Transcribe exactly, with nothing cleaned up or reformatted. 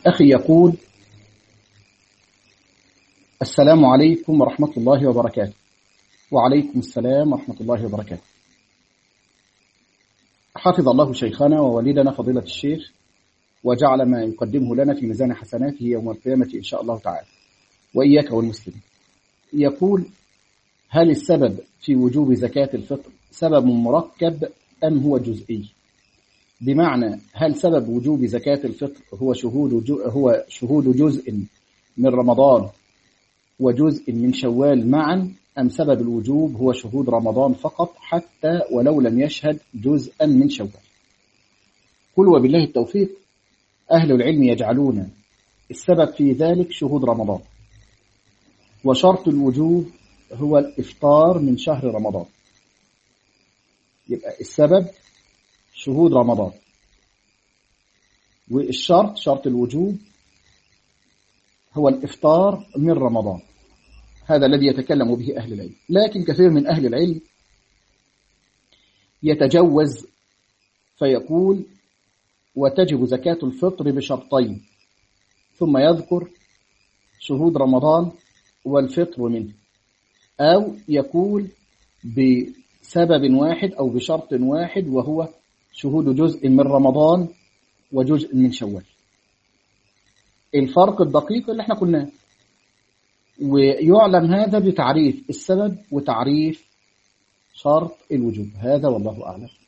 أخي يقول: السلام عليكم ورحمة الله وبركاته. وعليكم السلام ورحمة الله وبركاته. حفظ الله شيخنا ووالدنا فضيلة الشيخ، وجعل ما يقدمه لنا في ميزان حسناته يوم القيامة إن شاء الله تعالى، وإياك والمسلمين. يقول: هل السبب في وجوب زكاة الفطر سبب مركب أم هو جزئي؟ بمعنى هل سبب وجوب زكاة الفطر هو شهود هو شهود جزء من رمضان وجزء من شوال معا، أم سبب الوجوب هو شهود رمضان فقط حتى ولو لم يشهد جزءا من شوال؟ قل وبالله التوفيق. أهل العلم يجعلون السبب في ذلك شهود رمضان، وشرط الوجوب هو الإفطار من شهر رمضان. يبقى السبب شهود رمضان، والشرط شرط الوجوب هو الإفطار من رمضان. هذا الذي يتكلم به أهل العلم. لكن كثير من أهل العلم يتجوز فيقول: وتجب زكاة الفطر بشرطين، ثم يذكر شهود رمضان والفطر منه، أو يقول بسبب واحد أو بشرط واحد وهو شهود جزء من رمضان وجزء من شوال. الفرق الدقيق اللي احنا قلناه، ويعلم هذا بتعريف السبب وتعريف شرط الوجوب. هذا والله أعلم.